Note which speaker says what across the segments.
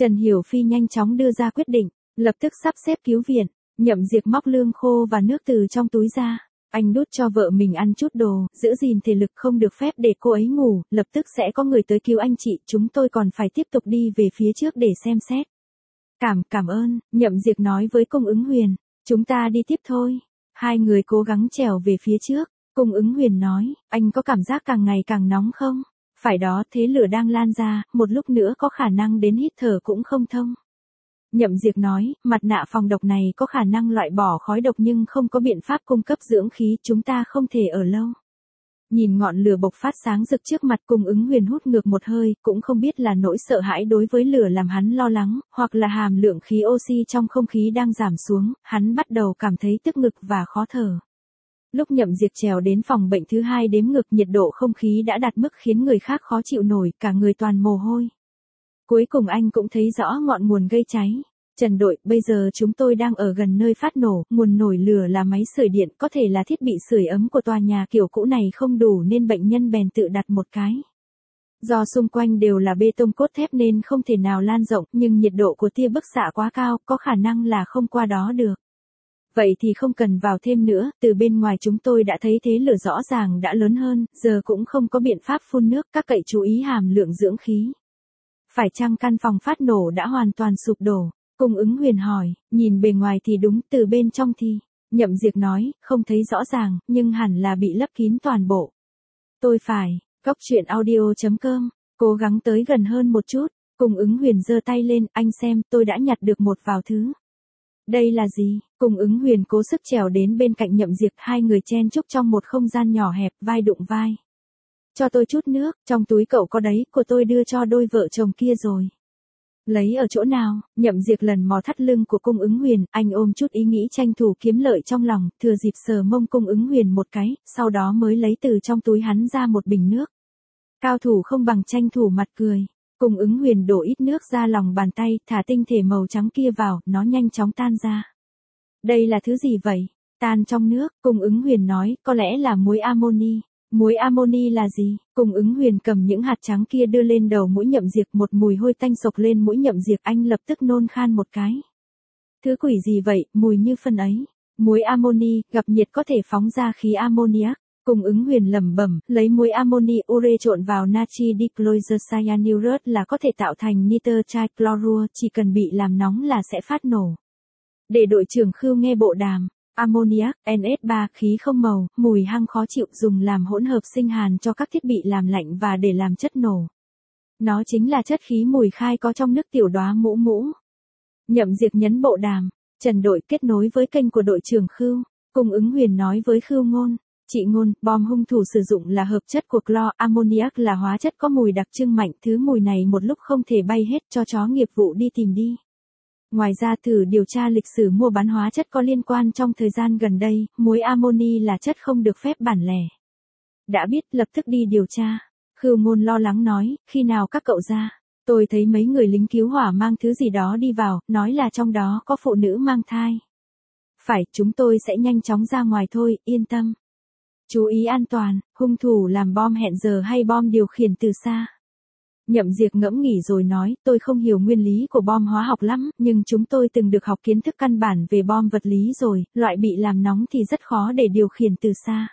Speaker 1: Trần Hiểu Phi nhanh chóng đưa ra quyết định, lập tức sắp xếp cứu viện. Nhậm Diệt móc lương khô và nước từ trong túi ra. Anh đút cho vợ mình ăn chút đồ, giữ gìn thể lực, không được phép để cô ấy ngủ, lập tức sẽ có người tới cứu anh chị, chúng tôi còn phải tiếp tục đi về phía trước để xem xét. Cảm ơn, Nhậm Diệt nói với Cung Ứng Huyền, chúng ta đi tiếp thôi. Hai người cố gắng trèo về phía trước. Cung Ứng Huyền nói, anh có cảm giác càng ngày càng nóng không? Phải đó, thế lửa đang lan ra, một lúc nữa có khả năng đến hít thở cũng không thông. Nhậm Diệt nói, mặt nạ phòng độc này có khả năng loại bỏ khói độc nhưng không có biện pháp cung cấp dưỡng khí, chúng ta không thể ở lâu. Nhìn ngọn lửa bộc phát sáng rực trước mặt, Cung Ứng Huyền hút ngược một hơi, cũng không biết là nỗi sợ hãi đối với lửa làm hắn lo lắng, hoặc là hàm lượng khí oxy trong không khí đang giảm xuống, hắn bắt đầu cảm thấy tức ngực và khó thở. Lúc Nhậm Diệt trèo đến phòng bệnh thứ 2 đếm ngược, nhiệt độ không khí đã đạt mức khiến người khác khó chịu nổi, cả người toàn mồ hôi. Cuối cùng anh cũng thấy rõ ngọn nguồn gây cháy. Trần đội, bây giờ chúng tôi đang ở gần nơi phát nổ, nguồn nổi lửa là máy sưởi điện, có thể là thiết bị sưởi ấm của tòa nhà kiểu cũ này không đủ nên bệnh nhân bèn tự đặt một cái. Do xung quanh đều là bê tông cốt thép nên không thể nào lan rộng, nhưng nhiệt độ của tia bức xạ quá cao, có khả năng là không qua đó được. Vậy thì không cần vào thêm nữa, từ bên ngoài chúng tôi đã thấy thế lửa rõ ràng đã lớn hơn, giờ cũng không có biện pháp phun nước, các cậy chú ý hàm lượng dưỡng khí. Phải chăng căn phòng phát nổ đã hoàn toàn sụp đổ? Cung Ứng Huyền hỏi, nhìn bề ngoài thì đúng, từ bên trong thì, Nhậm Diệt nói, không thấy rõ ràng, nhưng hẳn là bị lấp kín toàn bộ. Tôi phải, goctruyện.audio.com, cố gắng tới gần hơn một chút. Cung Ứng Huyền giơ tay lên, anh xem, tôi đã nhặt được một vài thứ. Đây là gì? Cung Ứng Huyền cố sức trèo đến bên cạnh Nhậm Diệt, hai người chen chúc trong một không gian nhỏ hẹp, vai đụng vai. Cho tôi chút nước, trong túi cậu có đấy, của tôi đưa cho đôi vợ chồng kia rồi. Lấy ở chỗ nào? Nhậm Diệt lần mò thắt lưng của Cung Ứng Huyền, anh ôm chút ý nghĩ tranh thủ kiếm lợi trong lòng, thừa dịp sờ mông Cung Ứng Huyền một cái, sau đó mới lấy từ trong túi hắn ra một bình nước. Cao thủ không bằng tranh thủ mặt cười. Cung Ứng Huyền đổ ít nước ra lòng bàn tay, thả tinh thể màu trắng kia vào, nó nhanh chóng tan ra. Đây là thứ gì vậy? Tan trong nước, Cung Ứng Huyền nói, có lẽ là muối amoni. Muối amoni là gì? Cung Ứng Huyền cầm những hạt trắng kia đưa lên đầu mũi Nhậm Diệt, một mùi hôi tanh sộc lên mũi Nhậm Diệt, anh lập tức nôn khan một cái. Thứ quỷ gì vậy, mùi như phân ấy. Muối amoni, gặp nhiệt có thể phóng ra khí ammoniac. Cung Ứng Huyền lẩm bẩm, lấy muối amoni ure trộn vào natri dichlorocyanurate là có thể tạo thành nitơ trichlorua, chỉ cần bị làm nóng là sẽ phát nổ. Để đội trưởng Khưu nghe bộ đàm. Ammoniac, NS3, khí không màu, mùi hăng khó chịu, dùng làm hỗn hợp sinh hàn cho các thiết bị làm lạnh và để làm chất nổ. Nó chính là chất khí mùi khai có trong nước tiểu đóa mũ mũ. Nhậm Diệt nhấn bộ đàm, Trần đội kết nối với kênh của đội trưởng Khưu. Cung Ứng Huyền nói với Khưu Ngôn, chị Ngôn, bom hung thủ sử dụng là hợp chất của clo, ammoniac là hóa chất có mùi đặc trưng mạnh, thứ mùi này một lúc không thể bay hết, cho chó nghiệp vụ đi tìm đi. Ngoài ra thử điều tra lịch sử mua bán hóa chất có liên quan trong thời gian gần đây, muối amoni là chất không được phép bản lẻ. Đã biết, lập tức đi điều tra. Khưu Ngôn lo lắng nói, khi nào các cậu ra? Tôi thấy mấy người lính cứu hỏa mang thứ gì đó đi vào, nói là trong đó có phụ nữ mang thai. Phải, chúng tôi sẽ nhanh chóng ra ngoài thôi, yên tâm. Chú ý an toàn, hung thủ làm bom hẹn giờ hay bom điều khiển từ xa? Nhậm Diệt ngẫm nghĩ rồi nói, tôi không hiểu nguyên lý của bom hóa học lắm, nhưng chúng tôi từng được học kiến thức căn bản về bom vật lý rồi, loại bị làm nóng thì rất khó để điều khiển từ xa.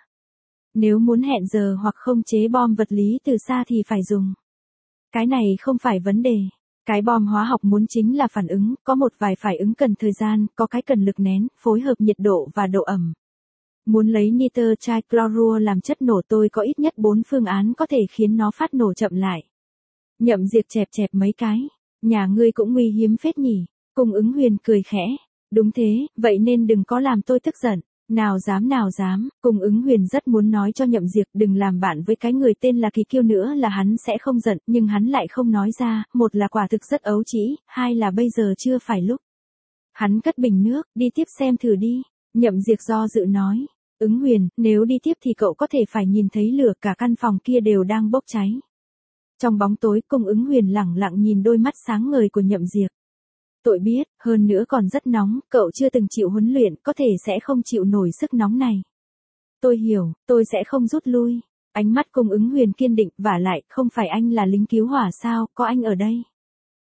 Speaker 1: Nếu muốn hẹn giờ hoặc không chế bom vật lý từ xa thì phải dùng. Cái này không phải vấn đề. Cái bom hóa học muốn chính là phản ứng, có một vài phải ứng cần thời gian, có cái cần lực nén, phối hợp nhiệt độ và độ ẩm. Muốn lấy nitơ trichlorua làm chất nổ, tôi có ít nhất 4 phương án có thể khiến nó phát nổ chậm lại. Nhậm Diệt chẹp chẹp mấy cái. Nhà ngươi cũng nguy hiếm phết nhỉ. Cung Ứng Huyền cười khẽ. Đúng thế, vậy nên đừng có làm tôi tức giận. Nào dám. Cung Ứng Huyền rất muốn nói cho Nhậm Diệt đừng làm bạn với cái người tên là Kỳ Kiêu nữa là hắn sẽ không giận, nhưng hắn lại không nói ra, một là quả thực rất ấu trĩ, hai là bây giờ chưa phải lúc. Hắn cất bình nước, đi tiếp xem thử đi. Nhậm Diệt do dự nói. Ứng Huyền, nếu đi tiếp thì cậu có thể phải nhìn thấy lửa, cả căn phòng kia đều đang bốc cháy. Trong bóng tối, Cung Ứng Huyền lẳng lặng nhìn đôi mắt sáng ngời của Nhậm Diệt. Tôi biết, hơn nữa còn rất nóng, cậu chưa từng chịu huấn luyện, có thể sẽ không chịu nổi sức nóng này. Tôi hiểu, tôi sẽ không rút lui. Ánh mắt Cung Ứng Huyền kiên định, vả lại, không phải anh là lính cứu hỏa sao, có anh ở đây.